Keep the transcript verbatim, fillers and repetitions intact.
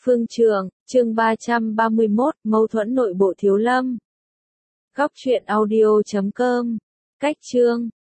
Phương Trường, chương ba trăm ba mươi mốt, mâu thuẫn nội bộ Thiếu Lâm. Góc truyện audio chấm com. Cách chương.